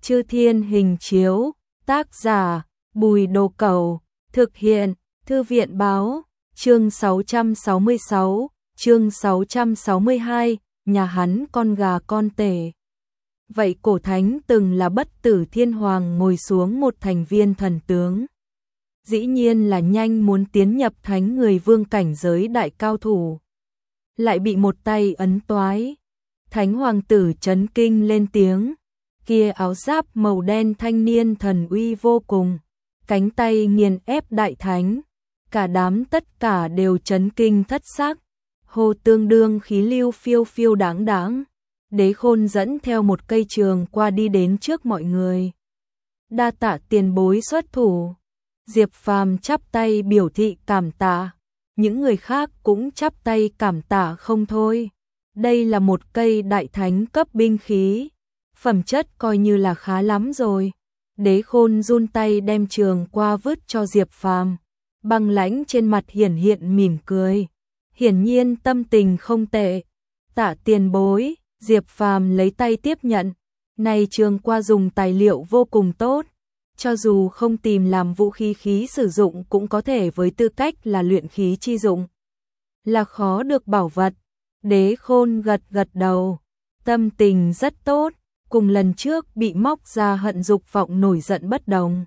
Chư Thiên Hình Chiếu, tác giả Bùi Đồ Cẩu, thực hiện Thư viện Báo, chương 666, chương 662, nhà hắn con gà con tể. Vậy cổ thánh từng là Bất Tử Thiên Hoàng ngồi xuống một thành viên thần tướng. Dĩ nhiên là nhanh muốn tiến nhập thánh người vương cảnh giới đại cao thủ. Lại bị một tay ấn toái. Thánh hoàng tử chấn kinh lên tiếng. Kia áo giáp màu đen thanh niên thần uy vô cùng. Cánh tay nghiền ép đại thánh. Cả đám tất cả đều chấn kinh thất sắc. Hồ tương đương khí lưu phiêu phiêu đáng đáng. Đế Khôn dẫn theo một cây trường qua đi đến trước mọi người. Đa tạ tiền bối xuất thủ. Diệp Phàm chắp tay biểu thị cảm tạ. Những người khác cũng chắp tay cảm tạ không thôi. Đây là một cây đại thánh cấp binh khí. Phẩm chất coi như là khá lắm rồi. Đế Khôn run tay đem trường qua vứt cho Diệp Phàm. Băng lãnh trên mặt hiển hiện mỉm cười. Hiển nhiên tâm tình không tệ. Tạ tiền bối, Diệp Phàm lấy tay tiếp nhận. Này trường qua dùng tài liệu vô cùng tốt. Cho dù không tìm làm vũ khí sử dụng cũng có thể với tư cách là luyện khí chi dụng. Là khó được bảo vật. Đế Khôn gật gật đầu. Tâm tình rất tốt. Cùng lần trước bị móc ra hận dục vọng nổi giận bất đồng.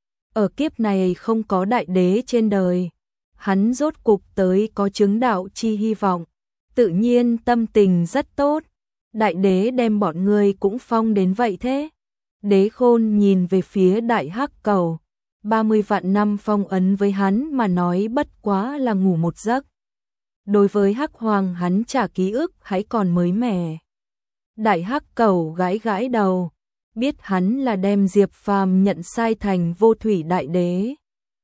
Ở kiếp này không có đại đế trên đời. Hắn rốt cục tới có chứng đạo chi hy vọng. Tự nhiên tâm tình rất tốt. Đại đế đem bọn người cũng phong đến vậy thế. Đế Khôn nhìn về phía đại hắc cầu. 30 vạn năm phong ấn với hắn mà nói bất quá là ngủ một giấc. Đối với hắc hoàng hắn trả ký ức hãy còn mới mẻ. Đại hắc cầu gãi gãi đầu. Biết hắn là đem Diệp Phàm nhận sai thành vô thủy đại đế.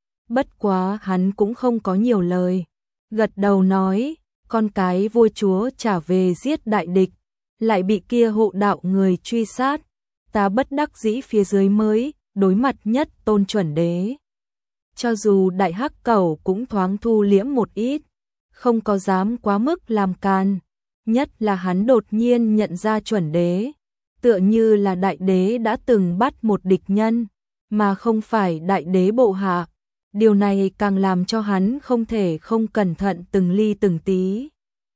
Bất quá hắn cũng không có nhiều lời. Gật đầu nói, con cái vua chúa trả về giết đại địch. Lại bị kia hộ đạo người truy sát. Ta bất đắc dĩ phía dưới mới đối mặt nhất tôn chuẩn đế. Cho dù đại hắc cầu cũng thoáng thu liễm một ít. Không có dám quá mức làm can. Nhất là hắn đột nhiên nhận ra chuẩn đế. Tựa như là đại đế đã từng bắt một địch nhân. Mà không phải đại đế bộ hạ. Điều này càng làm cho hắn không thể không cẩn thận từng ly từng tí.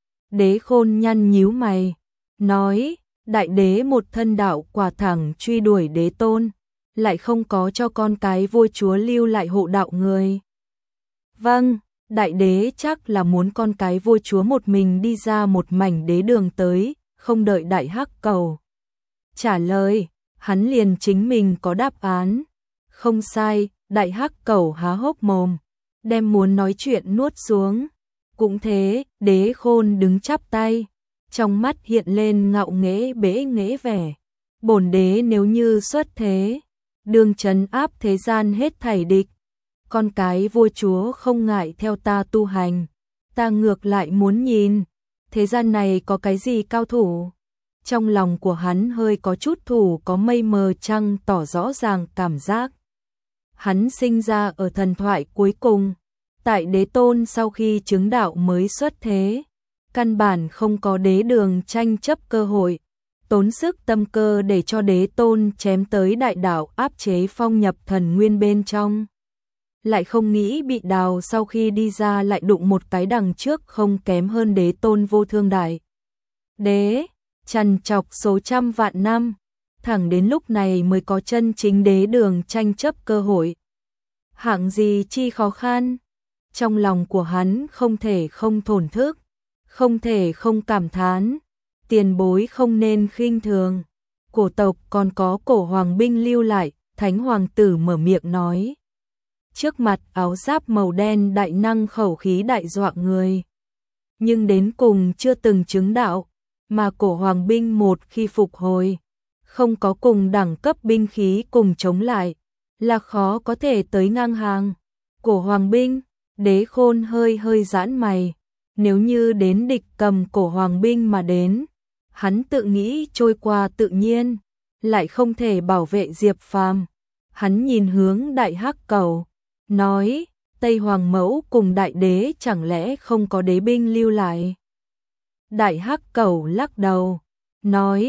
Đế Khôn nhăn nhíu mày. Nói, đại đế một thân đạo quả thẳng truy đuổi đế tôn. Lại không có cho con cái vua chúa lưu lại hộ đạo người. Vâng, đại đế chắc là muốn con cái vua chúa một mình đi ra một mảnh đế đường tới. Không đợi đại hắc cầu trả lời, hắn liền chính mình có đáp án. Không sai, đại hắc cầu há hốc mồm, đem muốn nói chuyện nuốt xuống. Cũng thế, Đế Khôn đứng chắp tay, trong mắt hiện lên ngạo nghễ bẽ nghễ vẻ. Bổn đế nếu như xuất thế, đương trấn áp thế gian hết thảy địch. Con cái vua chúa không ngại theo ta tu hành, ta ngược lại muốn nhìn, thế gian này có cái gì cao thủ. Trong lòng của hắn hơi có chút thủ có mây mờ trăng tỏ rõ ràng cảm giác. Hắn sinh ra ở thần thoại cuối cùng, tại đế tôn sau khi chứng đạo mới xuất thế, căn bản không có đế đường tranh chấp cơ hội, tốn sức tâm cơ để cho đế tôn chém tới đại đạo áp chế phong nhập thần nguyên bên trong. Lại không nghĩ bị đào sau khi đi ra lại đụng một cái đằng trước không kém hơn đế tôn vô thương đại đế, trằn trọc số trăm vạn năm, thẳng đến lúc này mới có chân chính đế đường tranh chấp cơ hội. Hạng gì chi khó khăn, trong lòng của hắn không thể không thổn thức, không thể không cảm thán, tiền bối không nên khinh thường. Cổ tộc còn có cổ hoàng binh lưu lại, thánh hoàng tử mở miệng nói. Trước mặt áo giáp màu đen đại năng khẩu khí đại dọa người. Nhưng đến cùng chưa từng chứng đạo, mà cổ hoàng binh một khi phục hồi, không có cùng đẳng cấp binh khí cùng chống lại, là khó có thể tới ngang hàng. Cổ hoàng binh, Đế Khôn hơi giãn mày, nếu như đến địch cầm cổ hoàng binh mà đến, hắn tự nghĩ trôi qua tự nhiên, lại không thể bảo vệ Diệp Phàm. Hắn nhìn hướng đại hắc cầu, nói, Tây Hoàng mẫu cùng đại đế chẳng lẽ không có đế binh lưu lại. Đại hắc cầu lắc đầu, nói,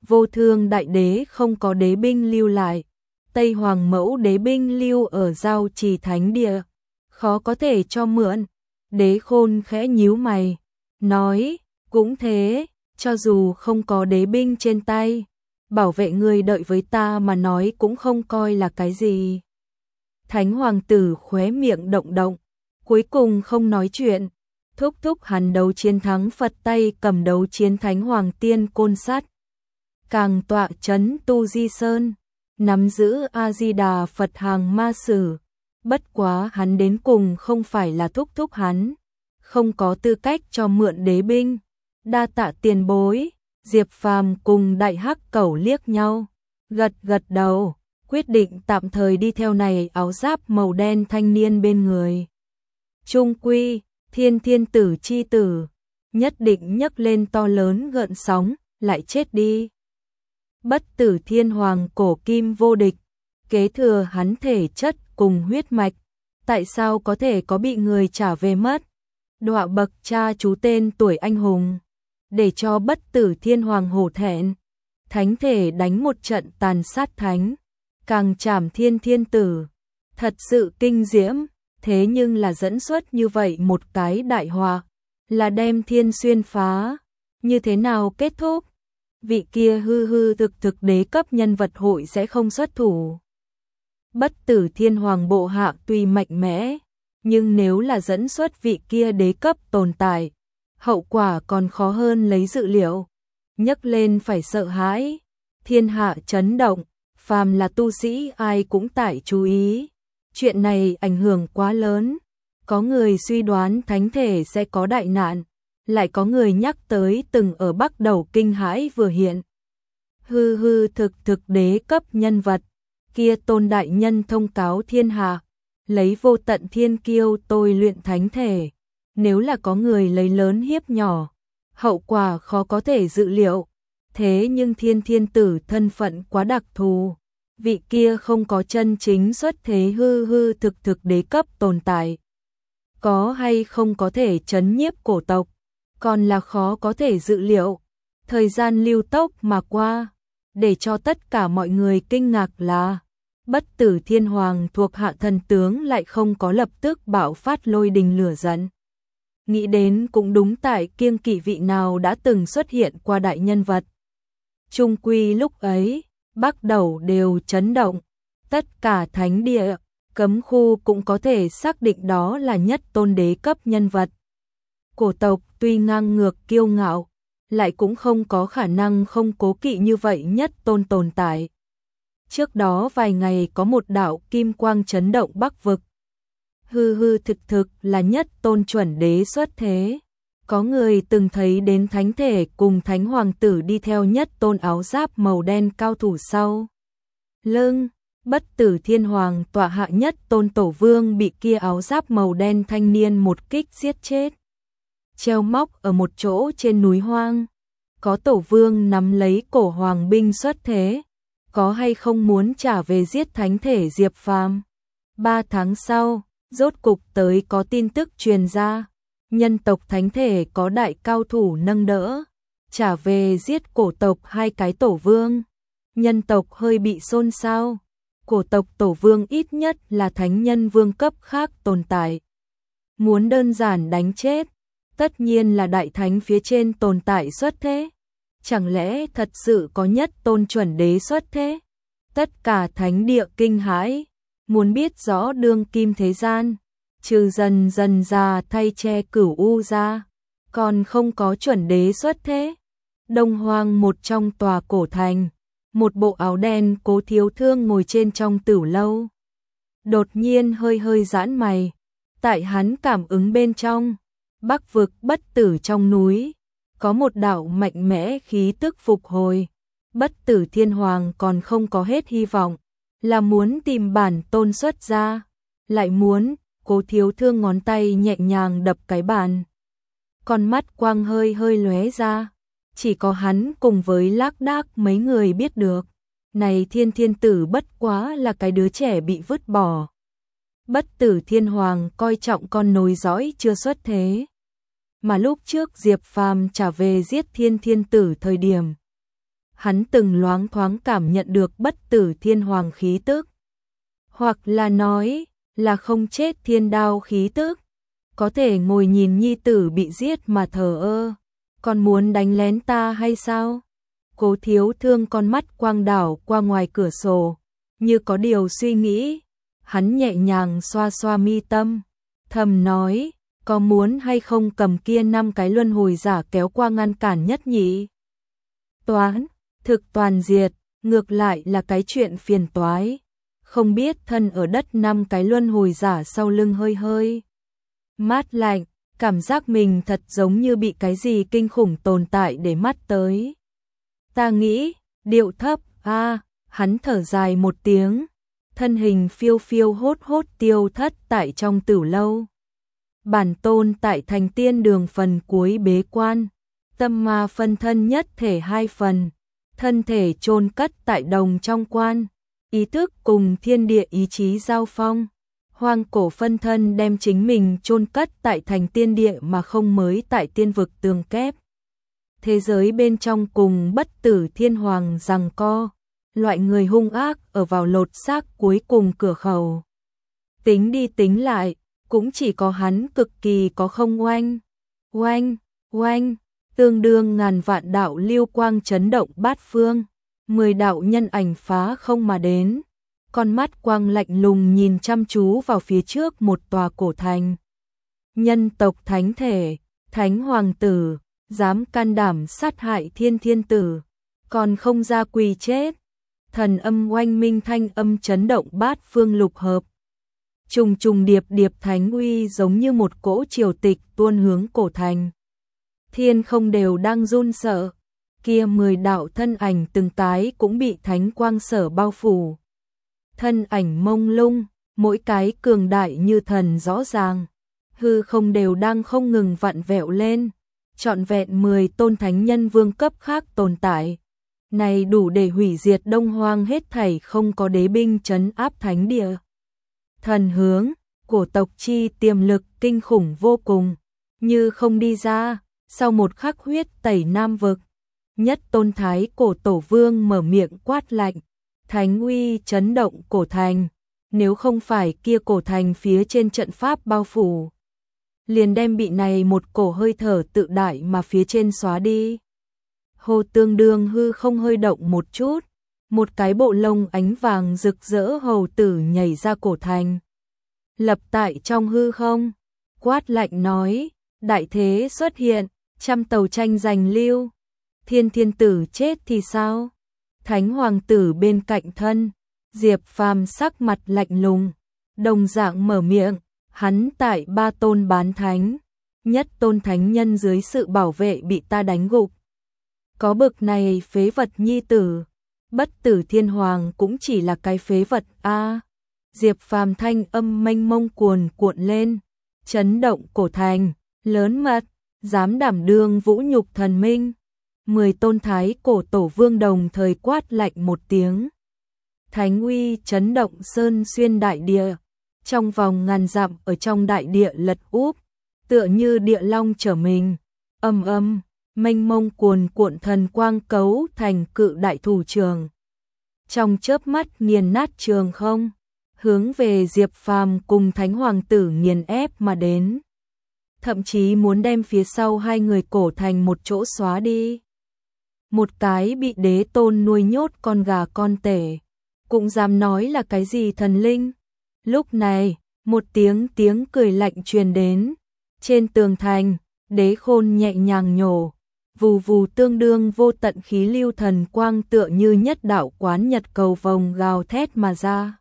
Vô Thương đại đế không có đế binh lưu lại, Tây Hoàng mẫu đế binh lưu ở Giao Trì thánh địa, khó có thể cho mượn. Đế Khôn khẽ nhíu mày, nói, cũng thế, cho dù không có đế binh trên tay, bảo vệ người đợi với ta mà nói cũng không coi là cái gì. Thánh hoàng tử khóe miệng động động, cuối cùng không nói chuyện, thúc thúc hắn đấu chiến thắng Phật tay cầm đấu chiến Thánh Hoàng Tiên Côn Sắt. Càng tọa chấn Tu Di Sơn, nắm giữ A-di-đà Phật hàng ma sử, bất quá hắn đến cùng không phải là thúc thúc hắn, không có tư cách cho mượn đế binh. Đa tạ tiền bối. Diệp Phàm cùng Đại Hắc Cẩu liếc nhau, gật gật đầu, quyết định tạm thời đi theo này áo giáp màu đen thanh niên bên người. Trung quy, Thiên Thiên Tử chi tử, nhất định nhấc lên to lớn gợn sóng, lại chết đi. Bất tử Thiên Hoàng cổ kim vô địch, kế thừa hắn thể chất cùng huyết mạch, tại sao có thể có bị người trả về mất? Đọa bậc cha chú tên tuổi anh hùng, để cho bất tử Thiên Hoàng hổ thẹn. Thánh thể đánh một trận tàn sát thánh, càng chảm Thiên Thiên Tử, thật sự kinh diễm. Thế nhưng là dẫn xuất như vậy một cái đại họa, là đem thiên xuyên phá, như thế nào kết thúc? Vị kia hư hư thực thực đế cấp nhân vật hội sẽ không xuất thủ. Bất tử Thiên Hoàng bộ hạ tuy mạnh mẽ, nhưng nếu là dẫn xuất vị kia đế cấp tồn tại, hậu quả còn khó hơn lấy dự liệu. Nhấc lên phải sợ hãi, thiên hạ chấn động, phàm là tu sĩ ai cũng tại chú ý. Chuyện này ảnh hưởng quá lớn, có người suy đoán thánh thể sẽ có đại nạn, lại có người nhắc tới từng ở Bắc Đầu kinh hãi vừa hiện. Hư hư thực thực đế cấp nhân vật, kia Tôn đại nhân thông cáo thiên hạ, lấy vô tận thiên kiêu tôi luyện thánh thể, nếu là có người lấy lớn hiếp nhỏ, hậu quả khó có thể dự liệu. Thế nhưng Thiên Thiên Tử thân phận quá đặc thù, vị kia không có chân chính xuất thế hư hư thực thực đế cấp tồn tại. Có hay không có thể trấn nhiếp cổ tộc, còn là khó có thể dự liệu. Thời gian lưu tốc mà qua, để cho tất cả mọi người kinh ngạc là bất tử Thiên Hoàng thuộc hạ thần tướng lại không có lập tức bạo phát lôi đình lửa giận. Nghĩ đến cũng đúng, tại kiêng kỵ vị nào đã từng xuất hiện qua đại nhân vật. Trung quy lúc ấy, Bắc Đầu đều chấn động, tất cả thánh địa, cấm khu cũng có thể xác định đó là nhất tôn đế cấp nhân vật. Cổ tộc tuy ngang ngược kiêu ngạo, lại cũng không có khả năng không cố kỵ như vậy nhất tôn tồn tại. Trước đó vài ngày có một đạo kim quang chấn động Bắc vực. Hư hư thực thực là nhất tôn chuẩn đế xuất thế. Có người từng thấy đến thánh thể cùng thánh hoàng tử đi theo nhất tôn áo giáp màu đen cao thủ sau lưng. Bất tử Thiên Hoàng tọa hạ nhất tôn tổ vương bị kia áo giáp màu đen thanh niên một kích giết chết. Treo móc ở một chỗ trên núi hoang. Có tổ vương nắm lấy cổ hoàng binh xuất thế, có hay không muốn trả về giết thánh thể Diệp Phàm. 3 tháng sau, rốt cục tới có tin tức truyền ra, nhân tộc thánh thể có đại cao thủ nâng đỡ, trả về giết cổ tộc 2 cái tổ vương. Nhân tộc hơi bị xôn xao, cổ tộc tổ vương ít nhất là thánh nhân vương cấp khác tồn tại. Muốn đơn giản đánh chết, tất nhiên là đại thánh phía trên tồn tại xuất thế. Chẳng lẽ thật sự có nhất tôn chuẩn đế xuất thế? Tất cả thánh địa kinh hãi, muốn biết rõ đương kim thế gian, trừ dần dần già thay che cửu u ra, còn không có chuẩn đế xuất thế. Đông Hoang một trong tòa cổ thành, một bộ áo đen Cố Thiếu Thương ngồi trên trong tửu lâu. Đột nhiên hơi hơi giãn mày, tại hắn cảm ứng bên trong, Bắc vực bất tử trong núi, có một đạo mạnh mẽ khí tức phục hồi. Bất tử Thiên Hoàng còn không có hết hy vọng, là muốn tìm bản tôn xuất ra, lại muốn. Cố Thiếu Thương ngón tay nhẹ nhàng đập cái bàn, con mắt quang hơi hơi lóe ra, chỉ có hắn cùng với Lác Đác mấy người biết được, này Thiên Thiên Tử bất quá là cái đứa trẻ bị vứt bỏ. Bất tử Thiên Hoàng coi trọng con nối dõi chưa xuất thế, mà lúc trước Diệp Phàm trả về giết Thiên Thiên Tử thời điểm, hắn từng loáng thoáng cảm nhận được bất tử thiên hoàng khí tức. Hoặc là nói là không chết thiên đao khí tức. Có thể ngồi nhìn nhi tử bị giết mà thờ ơ. Còn muốn đánh lén ta hay sao? Cố Thiếu Thương con mắt quang đảo qua ngoài cửa sổ, như có điều suy nghĩ. Hắn nhẹ nhàng xoa xoa mi tâm, thầm nói, có muốn hay không cầm kia 5 cái luân hồi giả kéo qua ngăn cản Nhất Nhị Toán, thực toàn diệt, ngược lại là cái chuyện phiền toái. Không biết thân ở đất 5 cái luân hồi giả sau lưng hơi hơi mát lạnh, cảm giác mình thật giống như bị cái gì kinh khủng tồn tại để mắt tới. Ta nghĩ, điệu thấp, hắn thở dài một tiếng, thân hình phiêu phiêu hốt hốt tiêu thất tại trong tử lâu. Bản tôn tại thành tiên đường phần cuối bế quan, tâm ma phân thân nhất thể 2 phần, thân thể chôn cất tại đồng trong quan, ý thức cùng thiên địa ý chí giao phong. Hoang cổ phân thân đem chính mình chôn cất tại thành tiên địa mà không mới tại tiên vực tường kép. Thế giới bên trong cùng bất tử thiên hoàng giằng co, loại người hung ác ở vào lột xác cuối cùng cửa khẩu. Tính đi tính lại, cũng chỉ có hắn cực kỳ có không oanh, oanh, tương đương ngàn vạn đạo lưu quang chấn động bát phương, 10 đạo nhân ảnh phá không mà đến. Con mắt quang lạnh lùng nhìn chăm chú vào phía trước một tòa cổ thành. Nhân tộc thánh thể, thánh hoàng tử, dám can đảm sát hại thiên tử, còn không ra quỳ chết. Thần âm oanh minh thanh âm chấn động bát phương lục hợp. Trùng trùng điệp điệp thánh uy giống như một cỗ triều tịch tuôn hướng cổ thành. Thiên không đều đang run sợ, kia 10 đạo thân ảnh từng cái cũng bị thánh quang sở bao phủ. Thân ảnh mông lung, mỗi cái cường đại như thần rõ ràng, hư không đều đang không ngừng vặn vẹo lên, trọn vẹn 10 tôn thánh nhân vương cấp khác tồn tại. Này đủ để hủy diệt Đông Hoang hết thảy không có đế binh trấn áp thánh địa. Thần hướng, cổ tộc chi tiềm lực kinh khủng vô cùng, như không đi ra, sau một khắc huyết tẩy Nam vực. Nhất tôn thái cổ tổ vương mở miệng quát lạnh. Thánh uy chấn động cổ thành, nếu không phải kia cổ thành phía trên trận pháp bao phủ, liền đem bị này một cổ hơi thở tự đại mà phía trên xóa đi. Hồ tương đương hư không hơi động một chút, một cái bộ lông ánh vàng rực rỡ hầu tử nhảy ra cổ thành. Lập tại trong hư không, quát lạnh nói, đại thế xuất hiện, trăm tàu tranh giành lưu, thiên tử chết thì sao? Thánh hoàng tử bên cạnh thân, Diệp Phàm sắc mặt lạnh lùng, đồng dạng mở miệng, hắn tại 3 tôn bán thánh, nhất tôn thánh nhân dưới sự bảo vệ bị ta đánh gục. Có bực này phế vật nhi tử, bất tử thiên hoàng cũng chỉ là cái phế vật a. Diệp Phàm thanh âm mênh mông cuồn cuộn lên, chấn động cổ thành, lớn mật, dám đảm đương vũ nhục thần minh. 10 tôn thái cổ tổ vương đồng thời quát lạnh một tiếng. Thánh uy chấn động sơn xuyên đại địa, trong vòng ngàn dặm ở trong đại địa lật úp, tựa như địa long trở mình, âm, mênh mông cuồn cuộn thần quang cấu thành cự đại thủ trường. Trong chớp mắt nghiền nát trường không, hướng về Diệp Phàm cùng Thánh Hoàng tử nghiền ép mà đến. Thậm chí muốn đem phía sau 2 người cổ thành một chỗ xóa đi. Một cái bị đế tôn nuôi nhốt con gà con tể, cũng dám nói là cái gì thần linh. Lúc này, một tiếng cười lạnh truyền đến. Trên tường thành, đế khôn nhẹ nhàng nhổ, vù vù tương đương vô tận khí lưu thần quang tựa như nhất đạo quán nhật cầu vồng gào thét mà ra.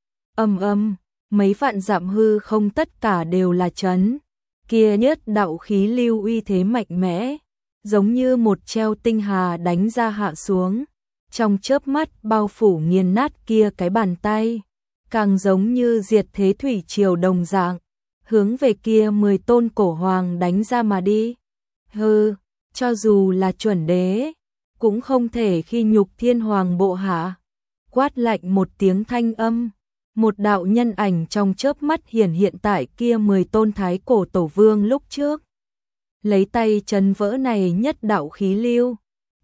Âm, mấy vạn dặm hư không tất cả đều là chấn. Kia nhất đạo khí lưu uy thế mạnh mẽ, giống như một treo tinh hà đánh ra hạ xuống, trong chớp mắt bao phủ nghiền nát kia cái bàn tay, càng giống như diệt thế thủy triều đồng dạng, hướng về kia 10 tôn cổ hoàng đánh ra mà đi. Hừ, cho dù là chuẩn đế, cũng không thể khi nhục thiên hoàng bộ hạ. Quát lạnh một tiếng thanh âm, một đạo nhân ảnh trong chớp mắt hiện tại kia 10 tôn thái cổ tổ vương lúc trước. Lấy tay chấn vỡ này nhất đạo khí lưu,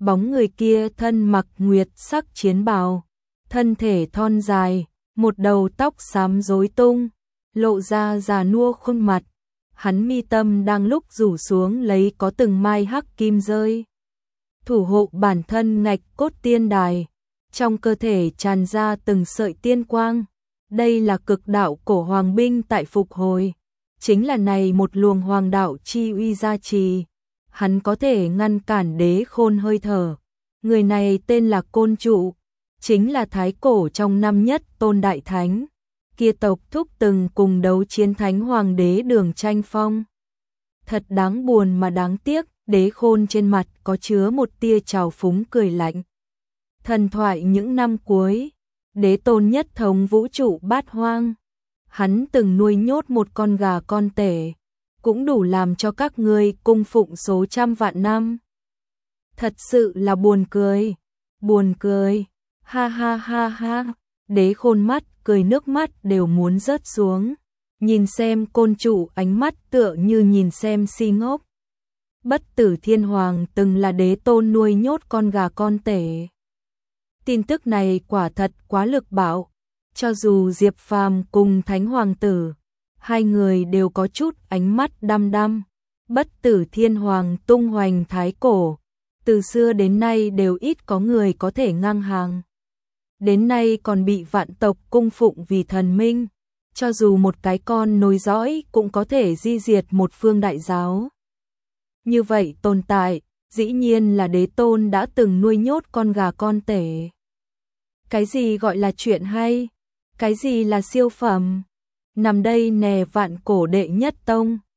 Bóng người kia thân mặc nguyệt sắc chiến bào, thân thể thon dài, một đầu tóc xám rối tung, lộ ra già nua khuôn mặt. Hắn mi tâm đang lúc rủ xuống lấy có từng mai hắc kim rơi, thủ hộ bản thân ngạch cốt tiên đài, trong cơ thể tràn ra từng sợi tiên quang. Đây là cực đạo cổ hoàng binh tại phục hồi, chính là này một luồng hoàng đạo chi uy gia trì, hắn có thể ngăn cản đế khôn hơi thở. Người này tên là Côn Trụ, chính là thái cổ trong năm nhất tôn đại thánh, kia tộc thúc từng cùng đấu chiến thánh hoàng đế Đường Tranh Phong. Thật đáng buồn mà đáng tiếc, đế khôn trên mặt có chứa một tia trào phúng cười lạnh. Thần thoại những năm cuối, đế tôn nhất thống vũ trụ bát hoang, hắn từng nuôi nhốt một con gà con tể, cũng đủ làm cho các ngươi cung phụng số trăm vạn năm. Thật sự là buồn cười, ha ha ha ha, đế khôn mắt cười nước mắt đều muốn rớt xuống, nhìn xem Côn Trụ ánh mắt tựa như nhìn xem si ngốc. Bất Tử Thiên Hoàng từng là đế tôn nuôi nhốt con gà con tể. Tin tức này quả thật quá lực bạo, cho dù Diệp Phàm cùng Thánh Hoàng tử, hai người đều có chút ánh mắt đăm đăm. Bất Tử Thiên Hoàng tung hoành thái cổ, từ xưa đến nay đều ít có người có thể ngang hàng. Đến nay còn bị vạn tộc cung phụng vì thần minh, cho dù một cái con nối dõi cũng có thể di diệt một phương đại giáo. Như vậy tồn tại, dĩ nhiên là đế tôn đã từng nuôi nhốt con gà con tể. Cái gì gọi là chuyện hay? Cái gì là siêu phẩm? Nằm đây nè vạn cổ đệ nhất tông.